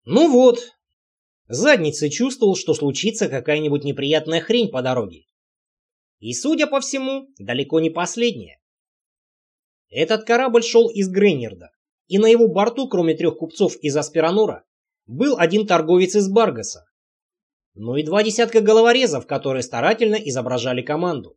Ну вот, задницей чувствовал, что случится какая-нибудь неприятная хрень по дороге. И, судя по всему, далеко не последняя. Этот корабль шел из Грейнерда, и на его борту, кроме 3 купцов из Аспиранора, был 1 торговец из Баргаса. Ну и 2 десятка головорезов, которые старательно изображали команду.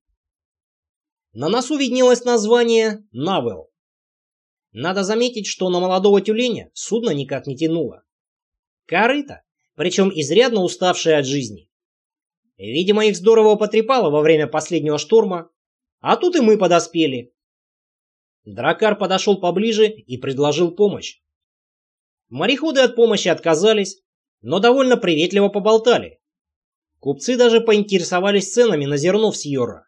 На носу виднелось название «Навел». Надо заметить, что на молодого тюленя судно никак не тянуло. Корыто, причем изрядно уставшие от жизни. Видимо, их здорово потрепало во время последнего шторма, а тут и мы подоспели. Драккар подошел поближе и предложил помощь. Мореходы от помощи отказались, но довольно приветливо поболтали. Купцы даже поинтересовались ценами на зерно в Сьорра.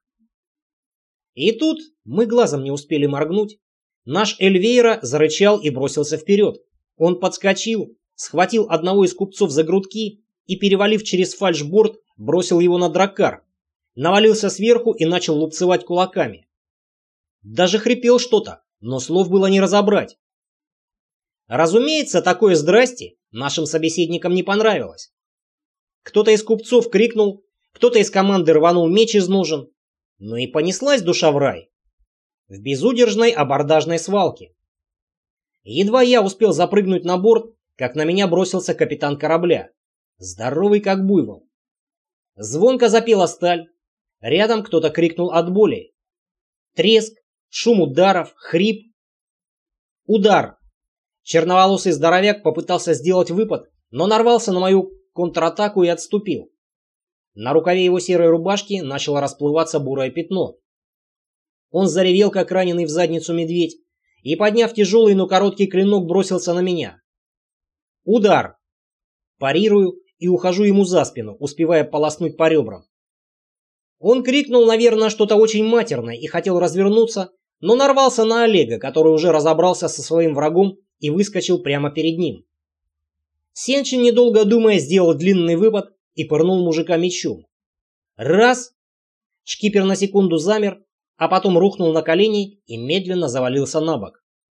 И тут мы глазом не успели моргнуть. Наш Эльвейра зарычал и бросился вперед. Он подскочил, схватил одного из купцов за грудки и, перевалив через фальшборд, бросил его на драккар, навалился сверху и начал лупцевать кулаками. Даже хрипел что-то, но слов было не разобрать. Разумеется, такое «здрасте» нашим собеседникам не понравилось. Кто-то из купцов крикнул, кто-то из команды рванул меч из ножен, но и понеслась душа в рай. В безудержной абордажной свалке. Едва я успел запрыгнуть на борт, как на меня бросился капитан корабля, здоровый как буйвол. Звонко запела сталь, рядом кто-то крикнул от боли. Треск, шум ударов, хрип. Удар. Черноволосый здоровяк попытался сделать выпад, но нарвался на мою контратаку и отступил. На рукаве его серой рубашки начало расплываться бурое пятно. Он заревел, как раненый в задницу медведь, и, подняв тяжелый, но короткий клинок, бросился на меня. Удар. Парирую и ухожу ему за спину, успевая полоснуть по ребрам. Он крикнул, наверное, что-то очень матерное и хотел развернуться, но нарвался на Олега, который уже разобрался со своим врагом и выскочил прямо перед ним. Сенчин, недолго думая, сделал длинный выпад и пырнул мужика мечом. Раз. Шкипер на секунду замер, а потом рухнул на колени и медленно завалился на бок.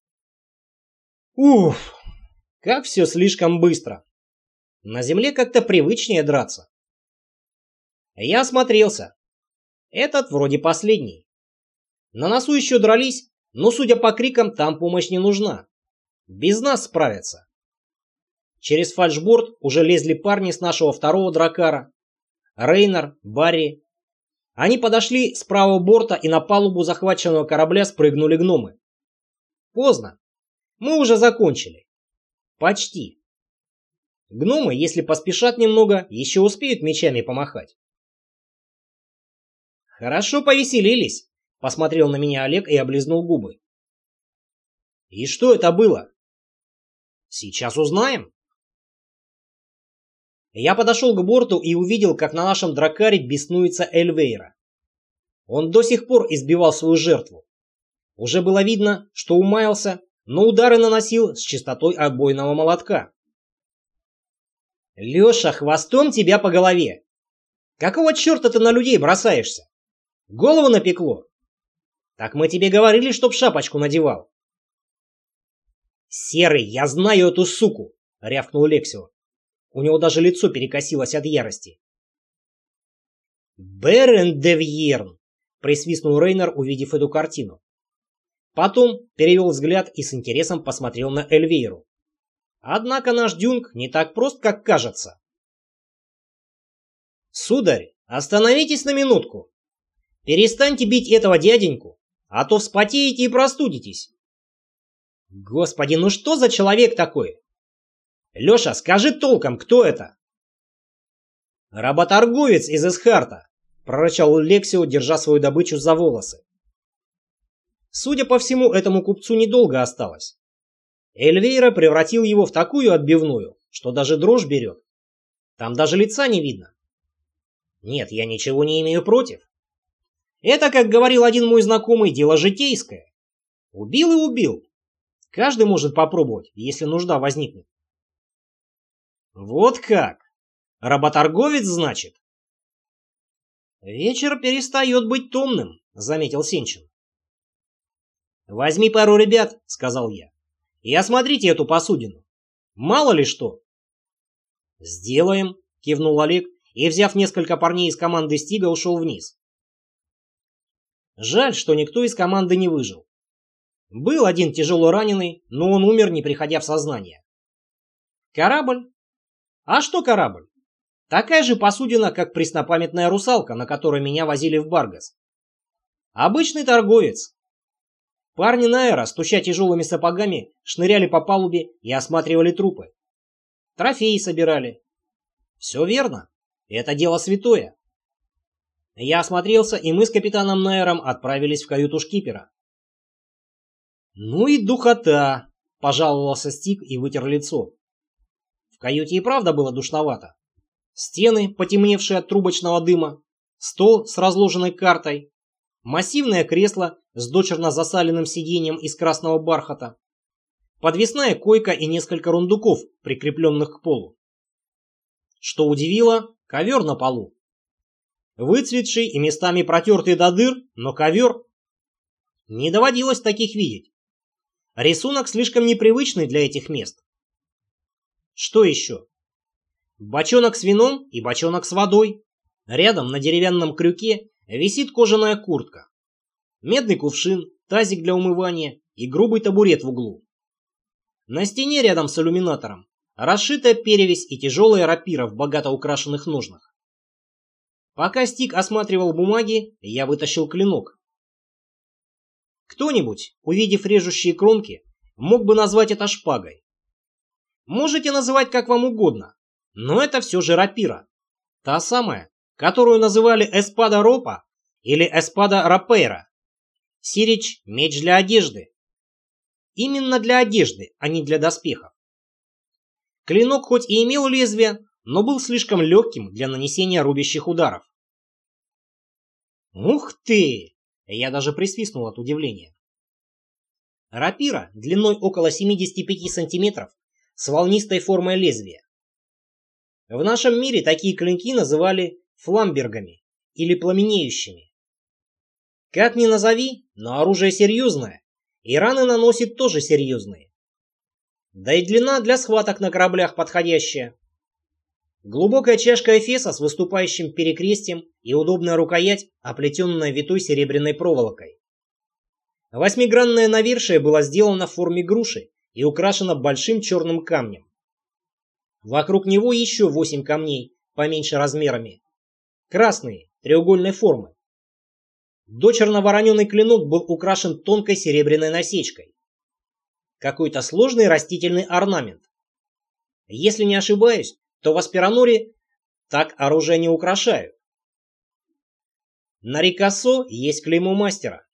Уф, как все слишком быстро. На земле как-то привычнее драться. Я осмотрелся. Этот вроде последний. На носу еще дрались, но, судя по крикам, там помощь не нужна. Без нас справятся. Через фальшборд уже лезли парни с нашего второго драккара. Рейнер, Барри. Они подошли с правого борта, и на палубу захваченного корабля спрыгнули гномы. Поздно. Мы уже закончили. Почти. Гномы, если поспешат немного, еще успеют мечами помахать. Хорошо повеселились, посмотрел на меня Олег и облизнул губы. И что это было? Сейчас узнаем. Я подошел к борту и увидел, как на нашем драккаре беснуется Эльвейра. Он до сих пор избивал свою жертву. Уже было видно, что умаялся, но удары наносил с частотой отбойного молотка. Леша, хвостом тебя по голове. Какого черта ты на людей бросаешься? Голову напекло? Так мы тебе говорили, чтоб шапочку надевал. Серый, я знаю эту суку, рявкнул Лексио. У него даже лицо перекосилось от ярости. Берен де Вьерн, присвистнул Рейнер, увидев эту картину. Потом перевел взгляд и с интересом посмотрел на Эльвейру. Однако наш Дюнг не так прост, как кажется. Сударь, остановитесь на минутку. Перестаньте бить этого дяденьку, а то вспотеете и простудитесь. Господи, ну что за человек такой? Леша, скажи толком, кто это? Работорговец из Эсхарта, прорычал Лексио, держа свою добычу за волосы. Судя по всему, этому купцу недолго осталось. Эльвейра превратил его в такую отбивную, что даже дрожь берет. Там даже лица не видно. Нет, я ничего не имею против. Это, как говорил один мой знакомый, дело житейское. Убил и убил. Каждый может попробовать, если нужда возникнет. Вот как? Работорговец, значит? Вечер перестает быть томным, заметил Сенчин. Возьми пару ребят, сказал я, и осмотрите эту посудину. Мало ли что. «Сделаем», — кивнул Олег и, взяв несколько парней из команды Стига, ушел вниз. Жаль, что никто из команды не выжил. Был один тяжело раненый, но он умер, не приходя в сознание. Корабль? А что корабль? Такая же посудина, как преснопамятная русалка, на которой меня возили в Баргас. Обычный торговец. Парни Найера, стуча тяжелыми сапогами, шныряли по палубе и осматривали трупы. Трофеи собирали. Все верно. Это дело святое. Я осмотрелся, и мы с капитаном Найером отправились в каюту шкипера. «Ну и духота!» – пожаловался Стик и вытер лицо. В каюте и правда было душновато. Стены, потемневшие от трубочного дыма, стол с разложенной картой, массивное кресло с дочерно засаленным сиденьем из красного бархата, подвесная койка и несколько рундуков, прикрепленных к полу. Что удивило, ковер на полу. Выцветший и местами протертый до дыр, но ковер. Не доводилось таких видеть. Рисунок слишком непривычный для этих мест. Что еще? Бочонок с вином и бочонок с водой. Рядом на деревянном крюке висит кожаная куртка. Медный кувшин, тазик для умывания и грубый табурет в углу. На стене рядом с иллюминатором расшитая перевесь и тяжелая рапира в богато украшенных ножнах. Пока Стик осматривал бумаги, я вытащил клинок. Кто-нибудь, увидев режущие кромки, мог бы назвать это шпагой. Можете называть как вам угодно, но это все же рапира. Та самая, которую называли эспада ропа или эспада рапейра. Сирич – меч для одежды. Именно для одежды, а не для доспехов. Клинок хоть и имел лезвие, но был слишком легким для нанесения рубящих ударов. Ух ты! Я даже присвистнул от удивления. Рапира длиной около 75 сантиметров с волнистой формой лезвия. В нашем мире такие клинки называли фламбергами или пламенеющими. Как ни назови, но оружие серьезное, и раны наносит тоже серьезные. Да и длина для схваток на кораблях подходящая. Глубокая чашка эфеса с выступающим перекрестием и удобная рукоять, оплетенная витой серебряной проволокой. Восьмигранное навершие было сделано в форме груши и украшено большим черным камнем. Вокруг него еще 8 камней, поменьше размерами. Красные, треугольной формы. Дочерно-вороненый клинок был украшен тонкой серебряной насечкой. Какой-то сложный растительный орнамент. Если не ошибаюсь, то в Аспироноре так оружие не украшают. На рикассо есть клеймо мастера.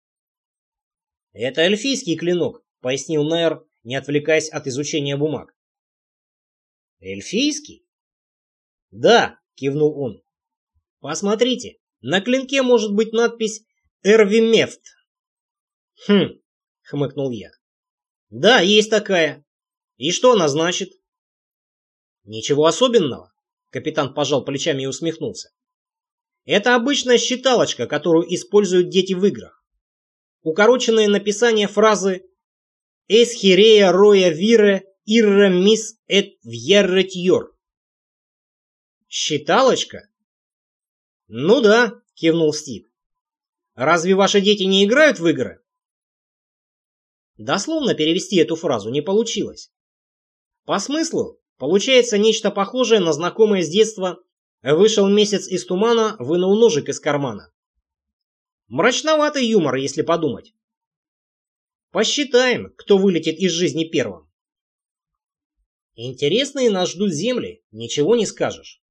«Это эльфийский клинок», — пояснил Найер, не отвлекаясь от изучения бумаг. «Эльфийский?» «Да», — кивнул он. «Посмотрите, на клинке может быть надпись «Эрвимефт». «Хм», — хмыкнул я. «Да, есть такая. И что она значит?» «Ничего особенного», — капитан пожал плечами и усмехнулся. «Это обычная считалочка, которую используют дети в играх. Укороченное написание фразы «Эс хирея роя вире ирре мис эт вьерретьор». «Считалочка?» «Ну да», — кивнул Стик. «Разве ваши дети не играют в игры?» Дословно перевести эту фразу не получилось. По смыслу получается нечто похожее на знакомое с детства «вышел месяц из тумана, вынул ножик из кармана». Мрачноватый юмор, если подумать. Посчитаем, кто вылетит из жизни первым. Интересные нас ждут земли, ничего не скажешь.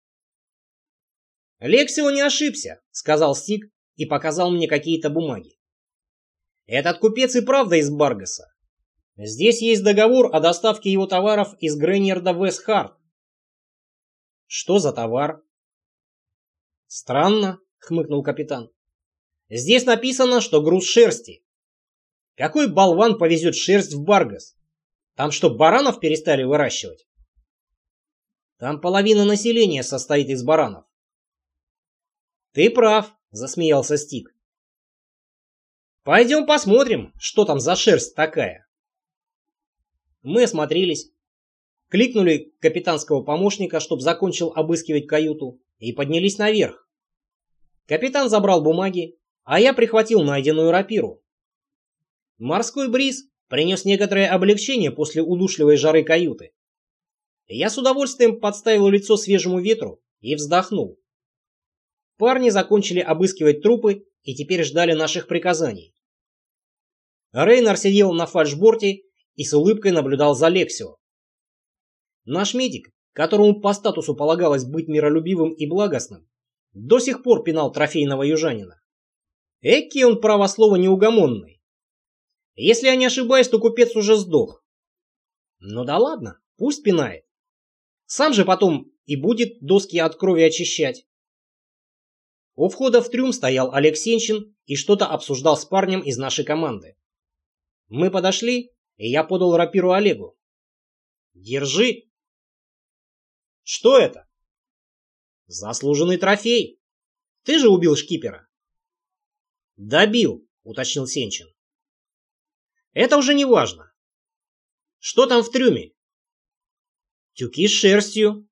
«Лексио не ошибся», — сказал Стик и показал мне какие-то бумаги. «Этот купец и правда из Баргаса. Здесь есть договор о доставке его товаров из Грейнерда в Вестхарт». «Что за товар?» «Странно», — хмыкнул капитан. «Здесь написано, что груз шерсти. Какой болван повезет шерсть в Баргас? Там что, баранов перестали выращивать?» «Там половина населения состоит из баранов». «Ты прав», — засмеялся Стик. «Пойдем посмотрим, что там за шерсть такая». Мы осмотрелись. кликнули капитанского помощника, чтобы закончил обыскивать каюту, и поднялись наверх. Капитан забрал бумаги, а я прихватил найденную рапиру. Морской бриз принес некоторое облегчение после удушливой жары каюты. Я с удовольствием подставил лицо свежему ветру и вздохнул. Парни закончили обыскивать трупы и теперь ждали наших приказаний. Рейнар сидел на фальшборте и с улыбкой наблюдал за Лексио. Наш медик, которому по статусу полагалось быть миролюбивым и благостным, до сих пор пинал трофейного южанина. Экки он, право слово, неугомонный. Если я не ошибаюсь, то купец уже сдох. Ну да ладно, пусть пинает. Сам же потом и будет доски от крови очищать. У входа в трюм стоял Олег Сенчин и что-то обсуждал с парнем из нашей команды. Мы подошли, и я подал рапиру Олегу. Держи. Что это? Заслуженный трофей. Ты же убил шкипера. Добил, уточнил Сенчин. Это уже не важно. Что там в трюме? Тюки с шерстью.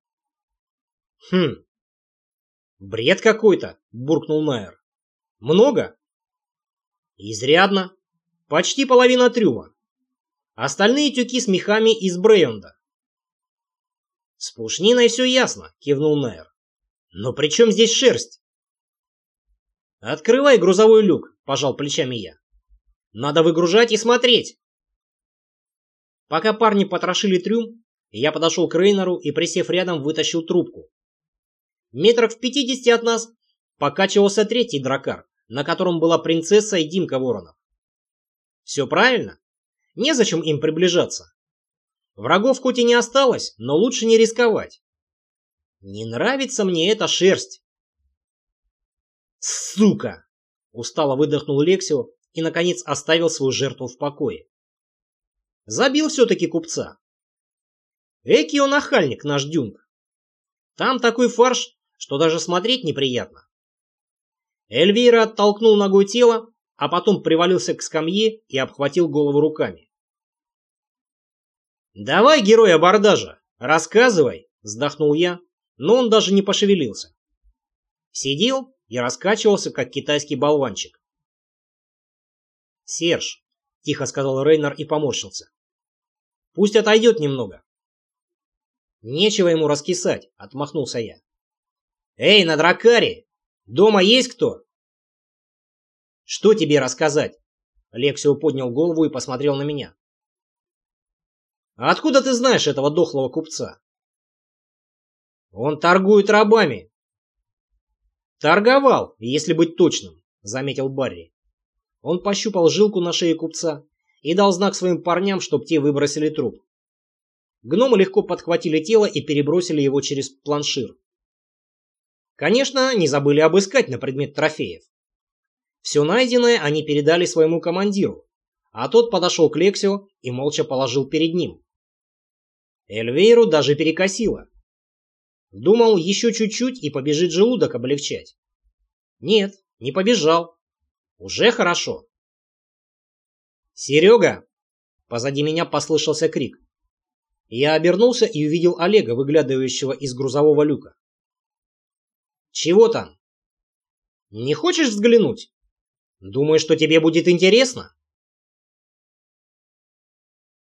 Бред какой-то, буркнул Найер. Много? Изрядно. Почти половина трюма. Остальные тюки с мехами из Брейонда. С пушниной все ясно, кивнул Найер. Но при чем здесь шерсть? Открывай грузовой люк, пожал плечами я. Надо выгружать и смотреть. Пока парни потрошили трюм, я подошел к Рейнару и, присев рядом, вытащил трубку. Метрах в 50 от нас покачивался третий дракар, на котором была принцесса и Димка Воронов. Все правильно. Незачем им приближаться. Врагов хоть и не осталось, но лучше не рисковать. Не нравится мне эта шерсть. Сука! Устало выдохнул Лексио и, наконец, оставил свою жертву в покое. Забил все-таки купца. Эки он охальник, наш Дюнг. Там такой фарш, что даже смотреть неприятно. Эльвира оттолкнул ногой тело, а потом привалился к скамье и обхватил голову руками. «Давай, герой абордажа, рассказывай», — вздохнул я, но он даже не пошевелился. Сидел и раскачивался, как китайский болванчик. «Серж», — тихо сказал Рейнар и поморщился, — «пусть отойдет немного». «Нечего ему раскисать», — отмахнулся я. «Эй, на дракаре! Дома есть кто?» «Что тебе рассказать?» Лексио поднял голову и посмотрел на меня. «А откуда ты знаешь этого дохлого купца?» «Он торгует рабами». «Торговал, если быть точным», — заметил Барри. Он пощупал жилку на шее купца и дал знак своим парням, чтоб те выбросили труп. Гномы легко подхватили тело и перебросили его через планшир. Конечно, не забыли обыскать на предмет трофеев. Все найденное они передали своему командиру, а тот подошел к Лексио и молча положил перед ним. Эльвейру даже перекосило. Думал, еще чуть-чуть и побежит желудок облегчать. Нет, не побежал. Уже хорошо. «Серега!» Позади меня послышался крик. Я обернулся и увидел Олега, выглядывающего из грузового люка. «Чего там? Не хочешь взглянуть? Думаешь, что тебе будет интересно?»